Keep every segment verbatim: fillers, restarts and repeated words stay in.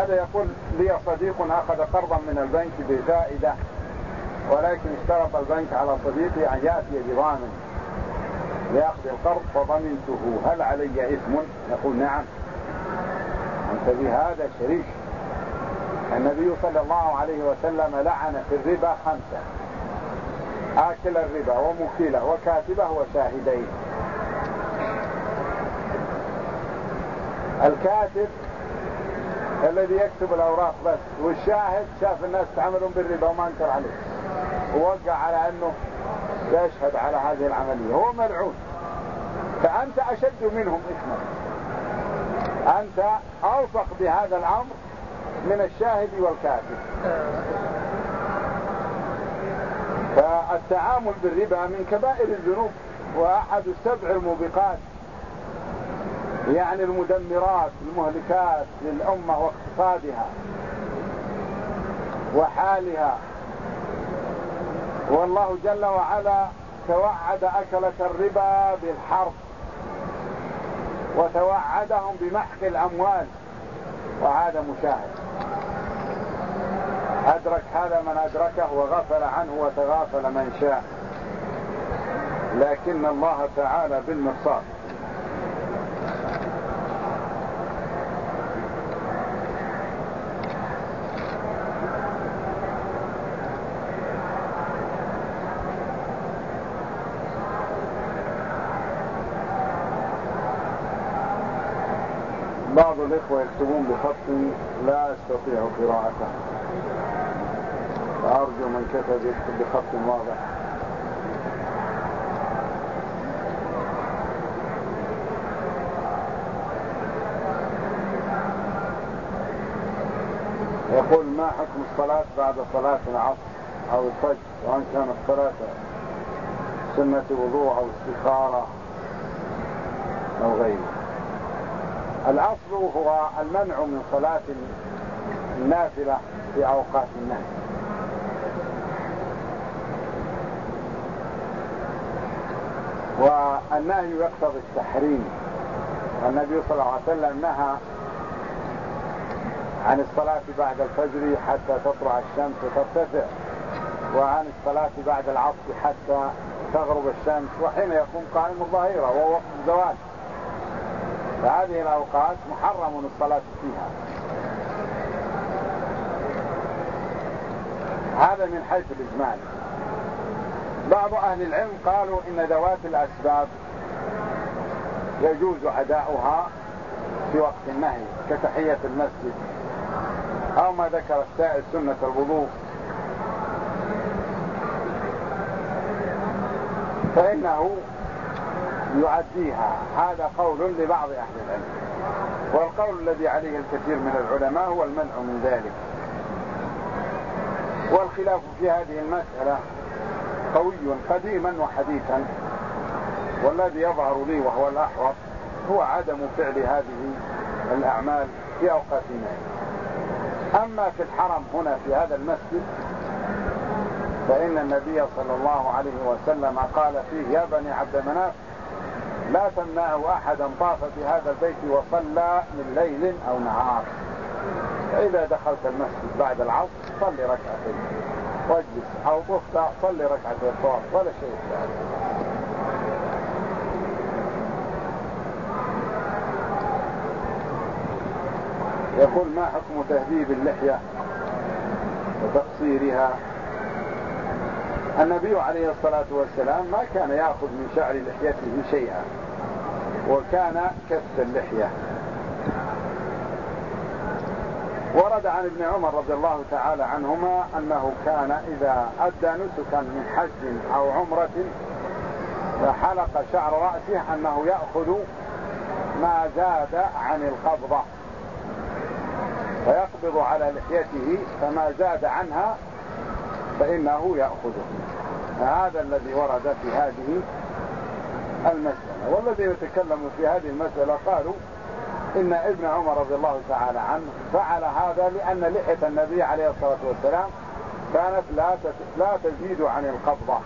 هذا يقول لي صديق أخذ قرضا من البنك بفائدة، ولكن اشترط البنك على صديقي أن يأتي بضامن لأخذ القرض فضمنته، هل علي إثم؟ يقول نعم، أنت بهذا شريك. النبي صلى الله عليه وسلم لعن في الربا خمسة: آكل الربا ومكيله وكاتبه وشاهدين. الكاتب الذي يكتب الأوراق بس، والشاهد شاف الناس تعملون بالربا وما انكر عليه ووقع على أنه يشهد على هذه العملية، هو ملعون. فأنت أشد منهم إثما، أنت أوثق بهذا الأمر من الشاهد والكاتب. فالتعامل بالربا من كبائر الذنوب وأحد السبع الموبقات، يعني المدمرات المهلكات للأمة واقتصادها وحالها. والله جل وعلا توعد أكلة الربا بالحرب، وتوعدهم بمحق الأموال، وهذا مشاهد. أدرك هذا من أدركه وغفل عنه وتغافل من شاء، لكن الله تعالى بالمرصاد. بعض الإخوة يكتبون بخط لا أستطيع قراءته، فأرجو من كتب يكتب بخط واضح. يقول: ما حكم الصلاة بعد صلاة العصر أو الفجر، وأن كانت الصلاة سنة وضوء أو استخارة أو غيره؟ الأصل هو المنع من صلاة النافلة في أوقات النهي، والنهي يقتضي التحريم. النبي صلى الله عليه وسلم نهى عن الصلاة بعد الفجر حتى تطلع الشمس وترتفع، وعن الصلاة بعد العصر حتى تغرب الشمس، وحين يقوم قائم الظهيرة وهو وقت الزوال. فهذه الأوقات محرم الصلاة فيها. هذا من حيث الإجمال. بعض أهل العلم قالوا إن ذوات الأسباب يجوز أداؤها في وقت النهي كتحية المسجد، أو ما ذكر السائل سنة الوضوء، فإنه يؤديها. هذا قول لبعض أهل العلم، والقول الذي عليه الكثير من العلماء هو المنع من ذلك. والخلاف في هذه المسألة قوي قديما وحديثا، والذي يظهر لي وهو الأحوط هو عدم فعل هذه الأعمال في أوقات النهي. أما في الحرم هنا في هذا المسجد فإن النبي صلى الله عليه وسلم قال فيه: يا بني عبد مناف لا تمنعوا أحدا طاف في هذا البيت وصلى من ليل أو نهار، فإذا دخلت المسجد بعد العصر صلي ركعتين واجلس، أو طفت صلي ركعتين طواف، ولا شيء ذلك. يقول: ما حكم تهذيب اللحية وتقصيرها؟ النبي عليه الصلاة والسلام ما كان يأخذ من شعر لحيته شيئا، وكان كف اللحية. ورد عن ابن عمر رضي الله تعالى عنهما أنه كان إذا أدى نسكا من حج أو عمرة فحلق شعر رأسه أنه يأخذ ما زاد عن القبضة، فيقبض على لحيته، فما زاد عنها فإنه يأخذه. هذا الذي ورد في هذه المسألة. والذين تكلموا في هذه المسألة قالوا إن ابن عمر رضي الله تعالى عنه فعل هذا لأن لحية النبي عليه الصلاة والسلام كانت لا لا تزيد عن القبضة.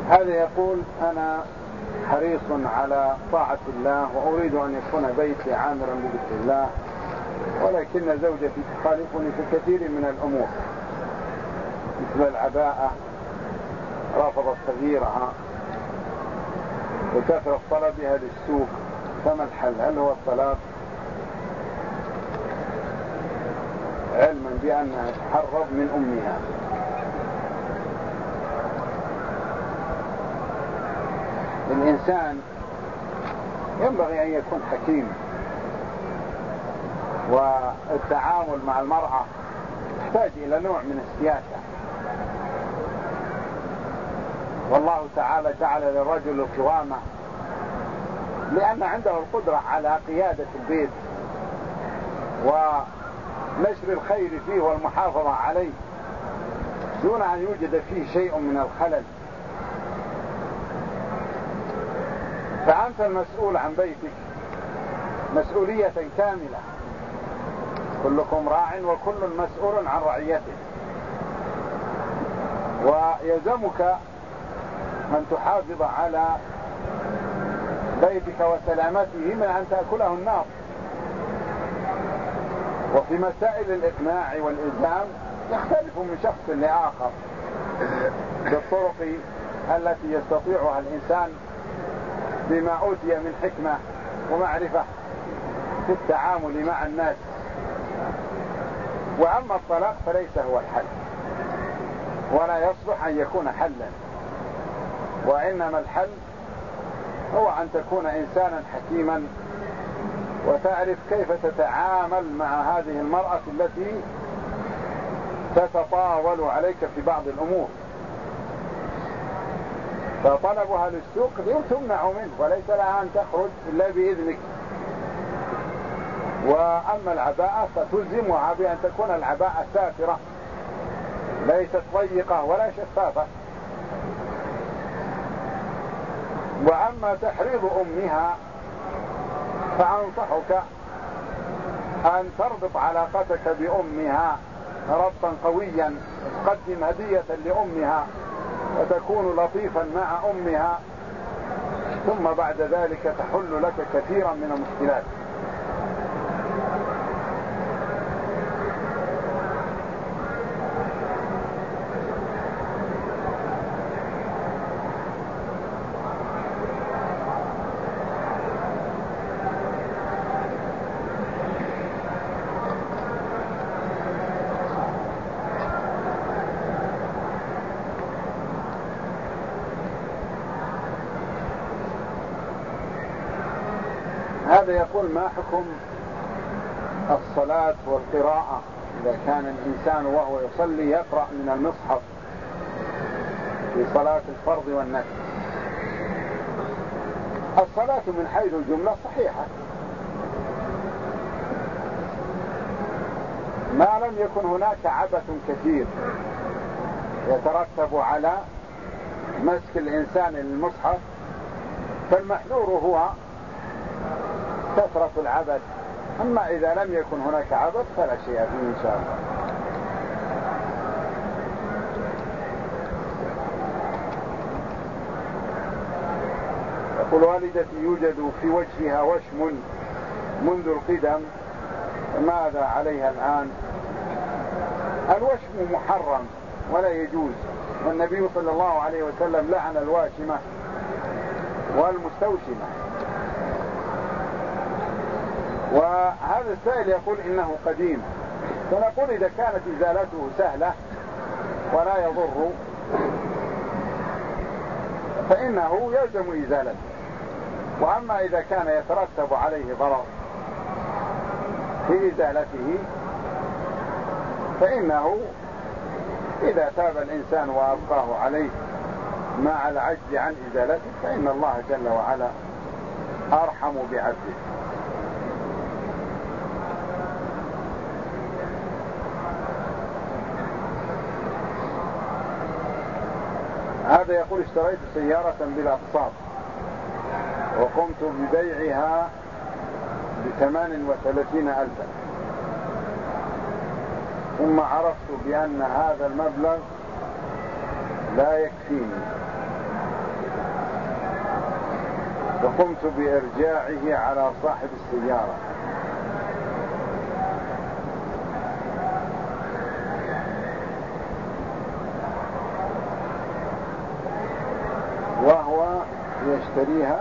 هذا يقول: أنا حريص على طاعة الله وأريد أن يكون بيتي عامرا بذكر الله، ولكن زوجتي تخالفني في كثير من الأمور مثل العباءة، رافضت تغييرها وكثرة طلبها للسوق، فما الحل؟ هل هو الطلاق؟ علما بأنها تحرض من أمها. الإنسان ينبغي أن يكون حكيم، والتعامل مع المرأة يحتاج إلى نوع من السياسة. والله تعالى جعل للرجل القوامة لأن عنده القدرة على قيادة البيت ونشر الخير فيه والمحافظة عليه دون أن يوجد فيه شيء من الخلل. فأنت المسؤول عن بيتك مسؤولية كاملة، كلكم راع وكل مسؤول عن رعيته، ويلزمك أن تحافظ على بيتك وسلامته من أن تأكله النار. وفي مسائل الإقناع والإلزام يختلف من شخص لآخر بالطرق التي يستطيعها الإنسان بما أوتي من حكمة ومعرفة في التعامل مع الناس. وأما الطلاق فليس هو الحل، ولا يصلح أن يكون حلا، وإنما الحل هو أن تكون إنسانا حكيما وتعرف كيف تتعامل مع هذه المرأة التي تتطاول عليك في بعض الأمور. فطلبها للسوق تمنع منه وليس لها أن تخرج إلا بإذنك. وأما العباءة فتلزمها بأن تكون العباءة سافرة ليست ضيقة ولا شفافة. وأما تحريض أمها فأنصحك أن تربط علاقتك بأمها ربطا قويا، تقدم هدية لأمها وتكون لطيفا مع أمها، ثم بعد ذلك تحل لك كثيرا من المشكلات. هذا يقول: ما حكم الصلاة والقراءة إذا كان الإنسان وهو يصلي يقرأ من المصحف في صلاة الفرض والنفل؟ الصلاة من حيث الجملة صحيحة ما لم يكن هناك عبث كثير يترتب على مسك الإنسان للمصحف، فالمحذور هو كثرة العبث. أما إذا لم يكن هناك عبث فلا شيء فيه إن شاء الله. يقول: والدتي يوجد في وجهها وشم منذ القدم، ماذا عليها الآن؟ الوشم محرم ولا يجوز، والنبي صلى الله عليه وسلم لعن الواشمة والمستوشمة. وهذا السائل يقول إنه قديم، فنقول إذا كانت إزالته سهلة ولا يضر فإنه يلزم إزالته. وأما إذا كان يترتب عليه ضرر في إزالته فإنه إذا تاب الإنسان وأبقاه عليه مع العجز عن إزالته فإن الله جل وعلا أرحم بعبده. هذا يقول: اشتريت سيارة بالأقساط وقمت ببيعها بثمان وثلاثين ألفا، ثم عرفت بأن هذا المبلغ لا يكفيني فقمت بإرجاعه على صاحب السيارة. وهو يشتريها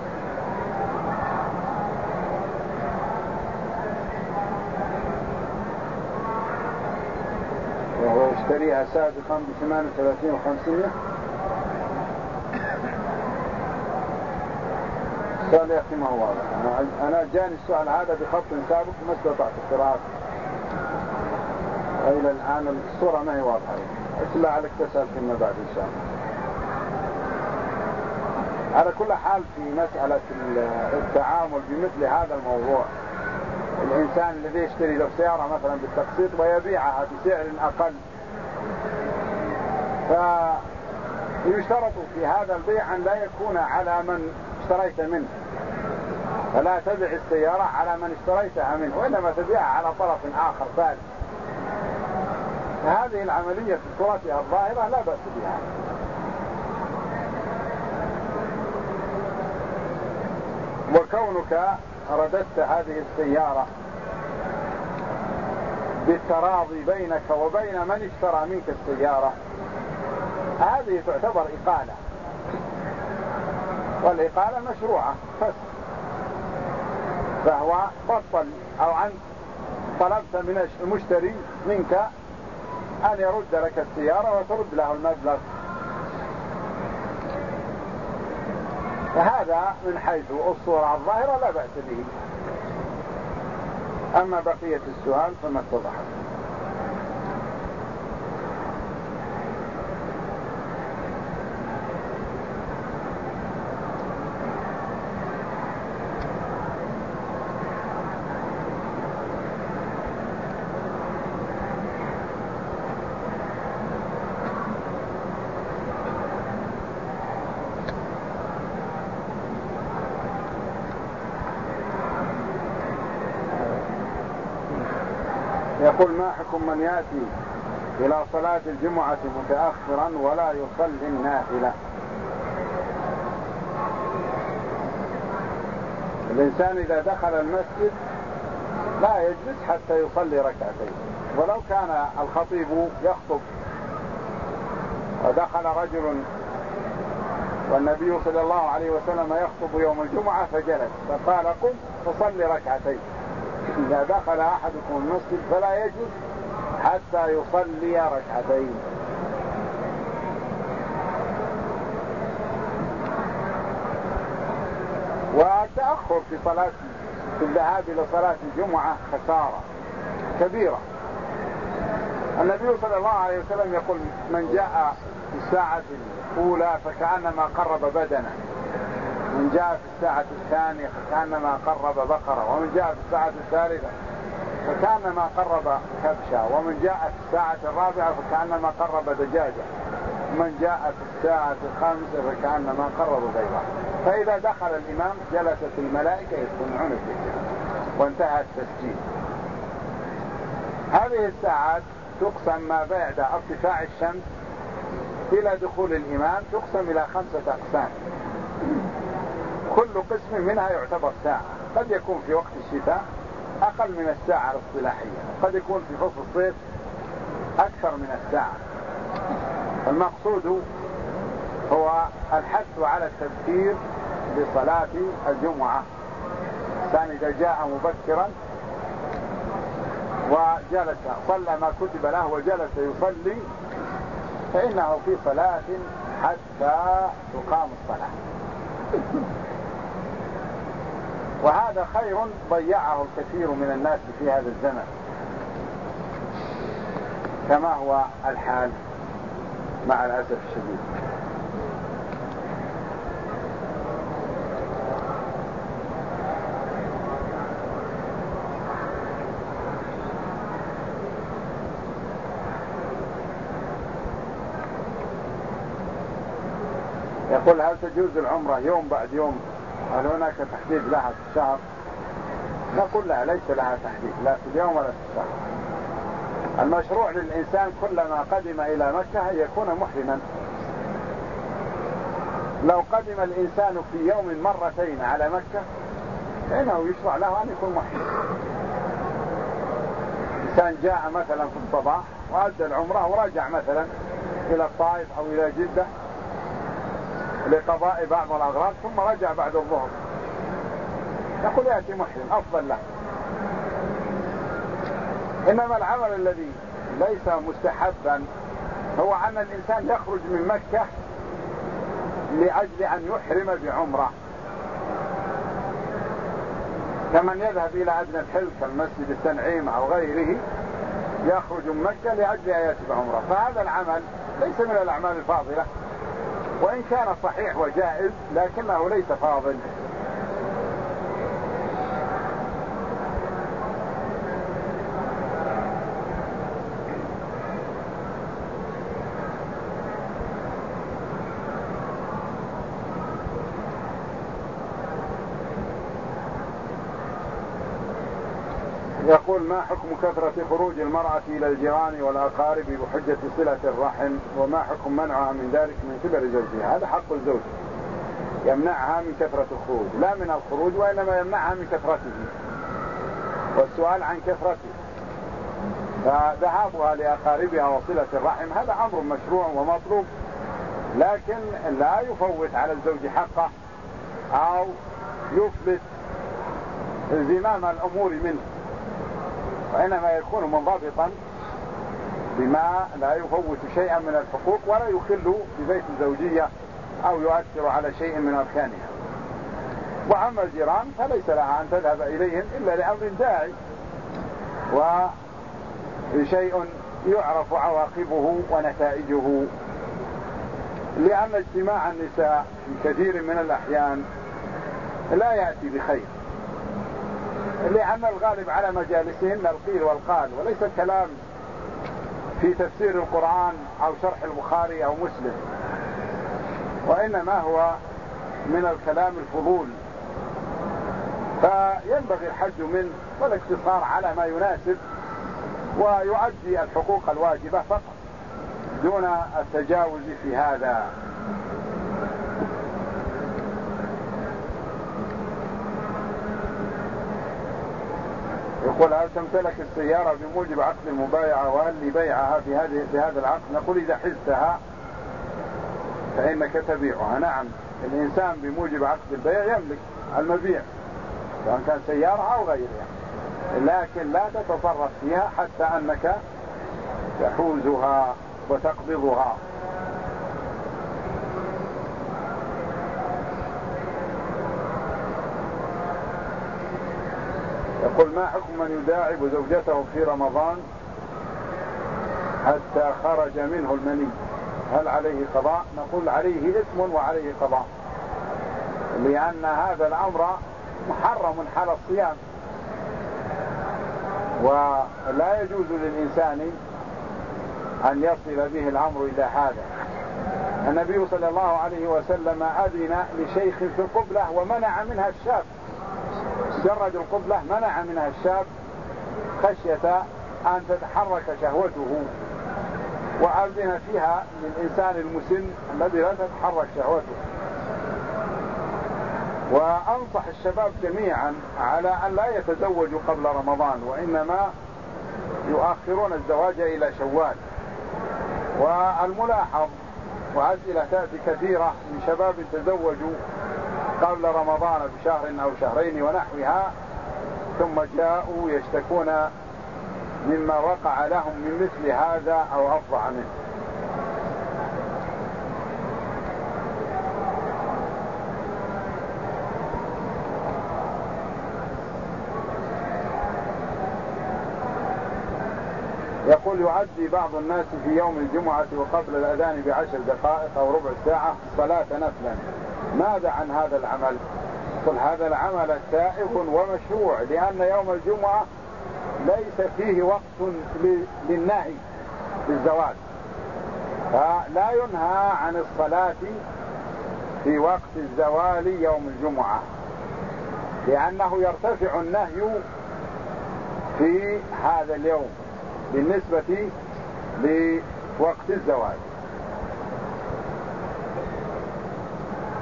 وهو يشتريها سابقا بثمان وثلاثين وخمسين. السؤال يا أخي ما هو واضح. أنا, أنا جاني السؤال هذا بخط سابق ما استطعت قراءته إلى الآن. الصورة ما هي واضحة. أسأل عليك تسأل فيما بعد إن شاء الله. على كل حال في مسألة التعامل بمثل هذا الموضوع، الإنسان الذي يشتري له سيارة مثلا بالتقسيط ويبيعها بسعر أقل، فيشترط في هذا البيع أن لا يكون على من اشتريت منه، فلا تبع السيارة على من اشتريتها منه، وإنما تبيعها على طرف آخر ثالث. فهذه العملية في صورتها الظاهرة لا بأس بها. وكونك رددت هذه السيارة بالتراضي بينك وبين من اشترى منك السيارة، هذه تعتبر إقالة، والإقالة مشروعة فس، فهو بطل أو عن طلبت من المشتري منك أن يرد لك السيارة وترد له المبلغ، فهذا من حيث الصورة الظاهرة لا بأس به. أما بقية السؤال فما اتضحت. يقول: ما حكم من يأتي إلى صلاة الجمعة متأخرا ولا يصلي النافلة؟ الإنسان إذا دخل المسجد لا يجلس حتى يصلي ركعتين، ولو كان الخطيب يخطب ودخل رجل والنبي صلى الله عليه وسلم يخطب يوم الجمعة فجلس فقال: قم فصلي ركعتين. إذا دخل أحدكم المسجد فلا يجلس حتى يصلي ركعتين. والتأخر في صلاة في الذهاب إلى صلاة الجمعة خسارة كبيرة. النبي صلى الله عليه وسلم يقول: من جاء في الساعة الأولى فكأنما قرب بدنه، من جاء في الساعة الثانية فكأنما قرب بقرة، ومن جاء في الساعة الثالثة فكأنما قرب كبشة، ومن جاء في الساعة الرابعة فكأنما قرب دجاجة، ومن جاء في الساعة الخامسة فكأنما قرب بيضة. فإذا دخل الإمام جلست الملائكة يستمعون الذكر وانتهى التسجيل. هذه الساعات تقسم ما بعد ارتفاع الشمس إلى دخول الإمام، تقسم إلى خمسة أقسام، كل قسم منها يعتبر ساعة. قد يكون في وقت الشتاء أقل من الساعة الاصطلاحية، قد يكون في فصل الصيف أكثر من الساعة. المقصود هو الحث على التبكير لصلاة الجمعة. الإنسان إذا جاء مبكرا وجلس صلى ما كتب له وجلس يصلي فإنه في صلاة حتى تقام الصلاة، وهذا خير ضيعه الكثير من الناس في هذا الزمن كما هو الحال مع الأسف الشديد. يقول: هل تجوز العمرة يوم بعد يوم؟ هل هناك تحديد لها في الشهر؟ نقول لا، ليس لها تحديد لا في اليوم ولا في الشهر. المشروع للإنسان كلما قدم إلى مكة أن يكون محرما، لو قدم الإنسان في يوم مرتين على مكة فإنه يشرع له أن يكون محرم. إنسان جاء مثلا في الصباح وأدى العمرة ورجع مثلا إلى الطائف أو إلى جدة لقضاء بعض الأغراض ثم رجع بعد الظهر، يقول يأتي محرم أفضل له. إنما العمل الذي ليس مستحبا هو أن الإنسان يخرج من مكة لأجل أن يحرم بعمرة، كمن يذهب إلى أدنى الحل كالمسجد التنعيم أو غيره، يخرج من مكة لأجل أن يأتي بعمرة. فهذا العمل ليس من الأعمال الفاضلة، وإن كان صحيح وجائز لكنه ليس فاضل. يقول: ما حكم كثرة خروج المرأة إلى الجيران والأقارب بحجة صلة الرحم، وما حكم منعها من ذلك من قبل زوجها؟ هذا حق الزوج، يمنعها من كثرة الخروج، لا من الخروج وإنما يمنعها من كثرته، والسؤال عن كثرته. فذهابها لأقاربها وصلة الرحم هذا أمر مشروع ومطلوب، لكن لا يفوت على الزوج حقه أو يفلت زمام الأمور منه، وإنما يكون منضبطا بما لا يفوت شيئا من الحقوق ولا يخل ببيت الزوجية أو يؤثر على شيء من أركانها. وأما الجيران فليس لها أن تذهب إليهم إلا لأمر داعي وشيء يعرف عواقبه ونتائجه، لأن اجتماع النساء في كثير من الأحيان لا يأتي بخير، لأن الغالب على مجالسهن القيل والقال، وليس الكلام في تفسير القرآن أو شرح البخاري أو مسلم، وإنما هو من الكلام الفضول. فينبغي الحد منه والاقتصار على ما يناسب ويؤدي الحقوق الواجبة فقط دون التجاوز في هذا. يقول: هل تمتلك السيارة بموجب عقد المبايعة، وهل لبيعها في هذه في هذا العقد؟ نقول: إذا حزتها فإنك تبيعها. نعم، الإنسان بموجب عقد البيع يملك المبيع سواء كان سيارة أو غيرها، لكن لا تتصرف فيها حتى أنك تحوزها وتقبضها. يقول: ما حكم من يداعب زوجته في رمضان حتى خرج منه المني، هل عليه قضاء؟ نقول: عليه إثم وعليه قضاء، لأن هذا الأمر محرم حال الصيام، ولا يجوز للإنسان أن يصل به الأمر إلى هذا. النبي صلى الله عليه وسلم أذن لشيخ في القبلة ومنع منها الشاب، جرد القبلة منع منها الشاب خشية أن تتحرك شهوته، وأذن فيها للإنسان المسن الذي لا تتحرك شهوته. وأنصح الشباب جميعا على أن لا يتزوجوا قبل رمضان، وإنما يؤخرون الزواج إلى شوال. والملاحظ وأسئلة تأتي كثيرة من شباب تزوجوا قبل رمضان بشهر أو شهرين ونحوها، ثم جاءوا يشتكون مما وقع لهم من مثل هذا أو أفظع منه. يقول: يعدي بعض الناس في يوم الجمعة وقبل الأذان بعشر دقائق أو ربع ساعة صلاة نفلا، ماذا عن هذا العمل؟ قل: هذا العمل سائغ ومشروع، لأن يوم الجمعة ليس فيه وقت للنهي بالزواج، فلا ينهى عن الصلاة في وقت الزوال يوم الجمعة، لأنه يرتفع النهي في هذا اليوم بالنسبة لوقت الزواج.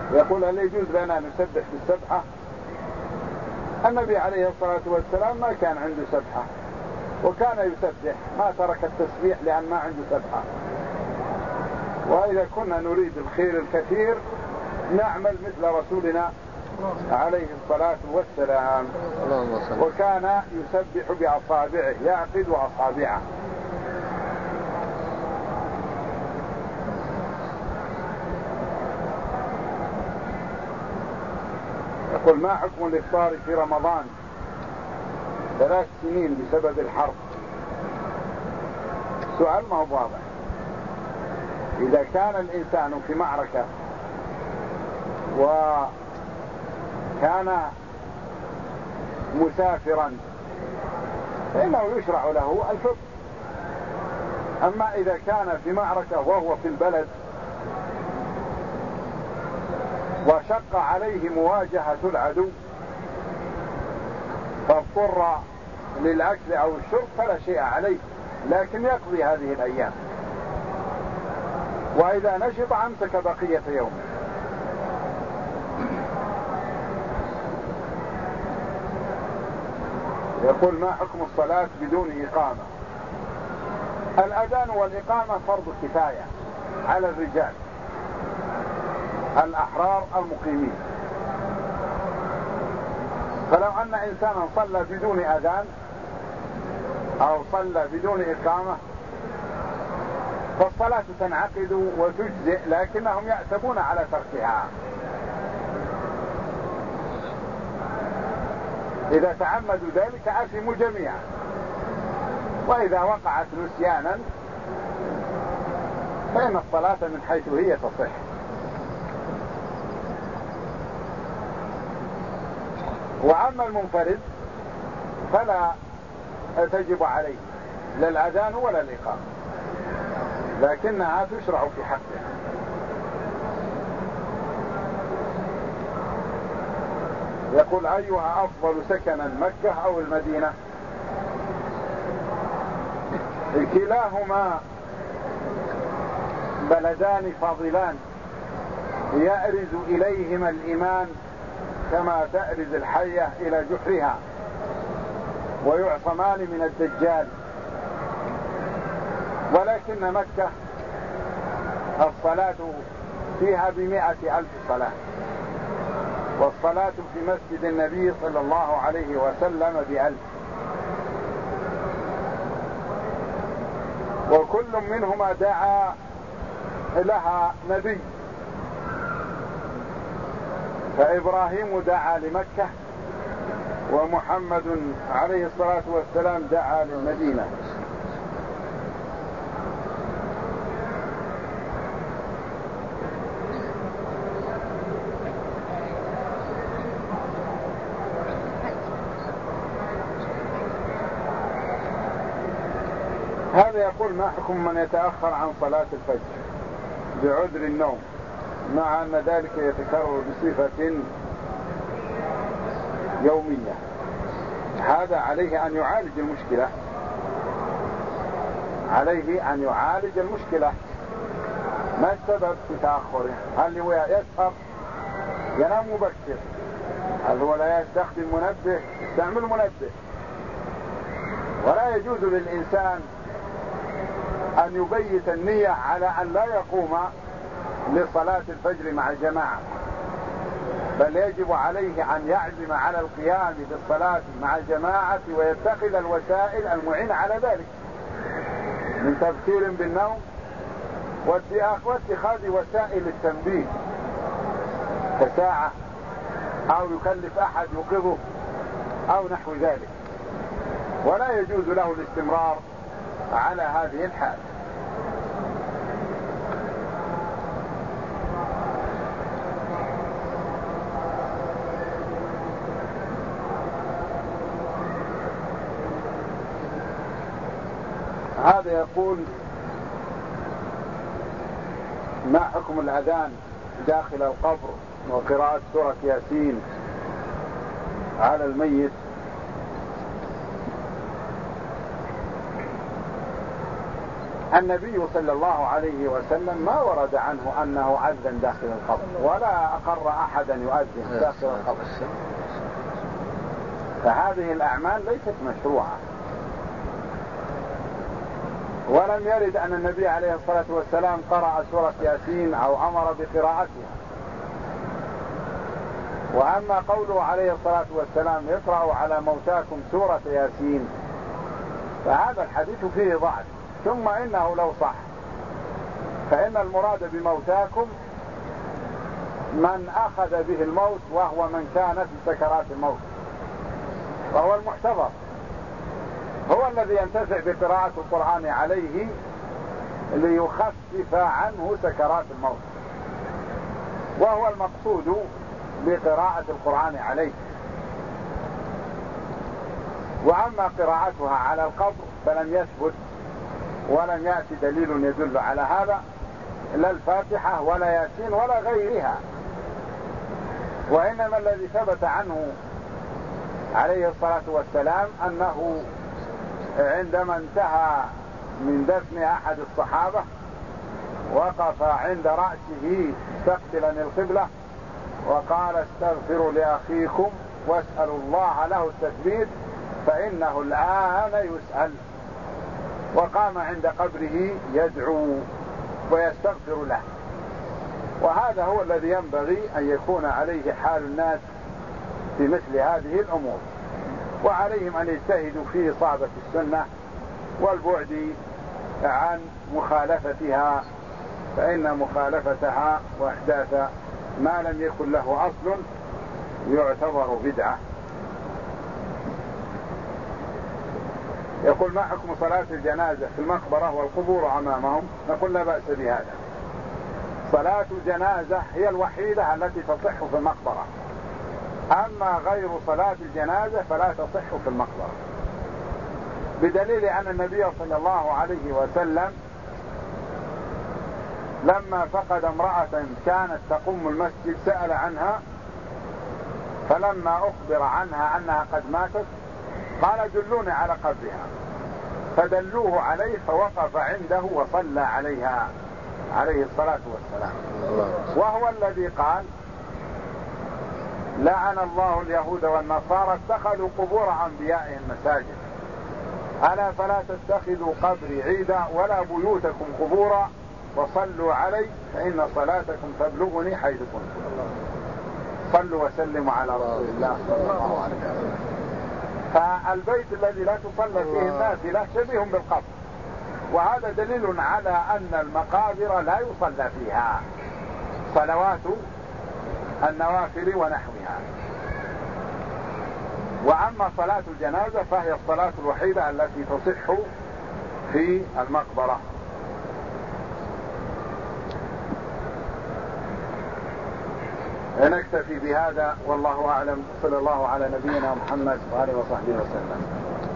يقول هل يجوز لنا نسبح بالسبحة؟ النبي عليه الصلاة والسلام ما كان عنده سبحة، وكان يسبح، ما ترك التسبيح لأن ما عنده سبحة. وإذا كنا نريد الخير الكثير نعمل مثل رسولنا عليه الصلاة والسلام، وكان يسبح بأصابعه، يعقد أصابعه. يقول ما حكم الإفطار في رمضان ثلاث سنين بسبب الحرب؟ سؤال ما هو واضح. إذا كان الإنسان في معركة وكان مسافرا فإنه يشرع له الفطر. أما إذا كان في معركة وهو في البلد وشق عليه مواجهة العدو فاضطر للأكل أو الشرب فلا شيء عليه، لكن يقضي هذه الأيام، وإذا نشط أمسك بقية يومه. يقول ما حكم الصلاة بدون إقامة؟ الأذان والإقامة فرض كفاية على الرجال الأحرار المقيمين، فلو أن إنسانا صلى بدون أذان أو صلى بدون إقامة فالصلاة تنعقد وتجزئ، لكنهم يأثمون على تركها. إذا تعمدوا ذلك أثموا جميعا، وإذا وقعت نسيانا فإن الصلاة من حيث هي تصح. وأما المنفرد فلا تجب عليه لا الأذان ولا الإقامة، لكنها تشرع في حقه. يقول أيها أفضل سكنا مكة أو المدينة؟ كلاهما بلدان فاضلان يأرز إليهما الإيمان كما تأرز الحية إلى جحرها، ويعصمان من الدجال. ولكن مكة الصلاة فيها بمئة ألف صلاة، والصلاة في مسجد النبي صلى الله عليه وسلم بألف، وكل منهما دعا لها نبي. فإبراهيم دعا لمكة، ومحمد عليه الصلاة والسلام دعا للمدينة. هذا يقول ما حكم من يتأخر عن صلاة الفجر بعذر النوم مع أن ذلك يتكرر بصفة يومية؟ هذا عليه أن يعالج المشكلة، عليه أن يعالج المشكلة. ما السبب في تأخره؟ هل هو يسهر ينام مبكر؟ هل هو لا يستخدم منبه؟ يستعمل منبه. ولا يجوز للإنسان أن يبيت النية على أن لا يقوم لصلاة الفجر مع الجماعة، بل يجب عليه أن يعزم على القيام بالصلاة مع الجماعة ويتخذ الوسائل المعينة على ذلك من تبكير بالنوم واتخاذ وسائل التنبيه كساعة أو يكلف أحد يوقظه أو نحو ذلك. ولا يجوز له الاستمرار على هذه الحال. هذا يقول ما حكم الأذان داخل القبر وقراءة سورة ياسين على الميت؟ النبي صلى الله عليه وسلم ما ورد عنه أنه أذن داخل القبر ولا أقر أحدا يؤذن داخل القبر، فهذه الأعمال ليست مشروعة. ولم يرد أن النبي عليه الصلاة والسلام قرأ سورة ياسين أو أمر بقراءتها. وأما قوله عليه الصلاة والسلام يقرأ على موتاكم سورة ياسين فهذا الحديث فيه ضعف، ثم إنه لو صح فإن المراد بموتاكم من أخذ به الموت وهو من كان في سكرات الموت، وهو المحتضر هو الذي ينتفع بقراءة القرآن عليه ليخفف عنه سكرات الموت، وهو المقصود بقراءة القرآن عليه. وأما قراءتها على القبر فلم يثبت ولم يأتي دليل يدل على هذا، لا الفاتحة ولا ياسين ولا غيرها. وإنما الذي ثبت عنه عليه الصلاة والسلام أنه عندما انتهى من دفن أحد الصحابة وقف عند رأسه مستقبلا القبلة وقال استغفروا لأخيكم واسألوا الله له التثبيت فإنه الآن يسأل، وقام عند قبره يدعو ويستغفر له. وهذا هو الذي ينبغي أن يكون عليه حال الناس في مثل هذه الأمور، وعليهم أن يجتهدوا في إصابة السنة والبعد عن مخالفتها، فإن مخالفتها وإحداث ما لم يكن له أصل يعتبر بدعة. يقول ما حكم صلاة الجنازة في المقبرة والقبور أمامهم؟ نقول لا بأس بهذا. صلاة الجنازة هي الوحيدة التي تصح في المقبرة، أما غير صلاة الجنازة فلا تصح في المقبرة، بدليل أن النبي صلى الله عليه وسلم لما فقد امرأة كانت تقوم المسجد سأل عنها، فلما أخبر عنها أنها قد ماتت قال دلوني على قبرها، فدلوه عليه فوقف عنده وصلى عليها عليه الصلاة والسلام. وهو الذي قال لعن الله اليهود والنصارى اتخذوا قبور أنبيائهم مساجد، ألا فلا تتخذوا قبري عيدا ولا بيوتكم قبورا وصلوا علي فإن صلاتكم تبلغني حيث كنتم. صلوا وسلموا على رسول الله صلى الله عليه وسلم. فالبيت الذي لا تصلى فيه النافلة شبيه بالقبر، وهذا دليل على أن المقابر لا يصلى فيها صلوات النوافل ونحوها. وأما صلاة الجنازة فهي الصلاة الوحيدة التي تصح في المقبرة. نكتفي بهذا والله أعلم، صلى الله على نبينا محمد وآله وصحبه وسلم.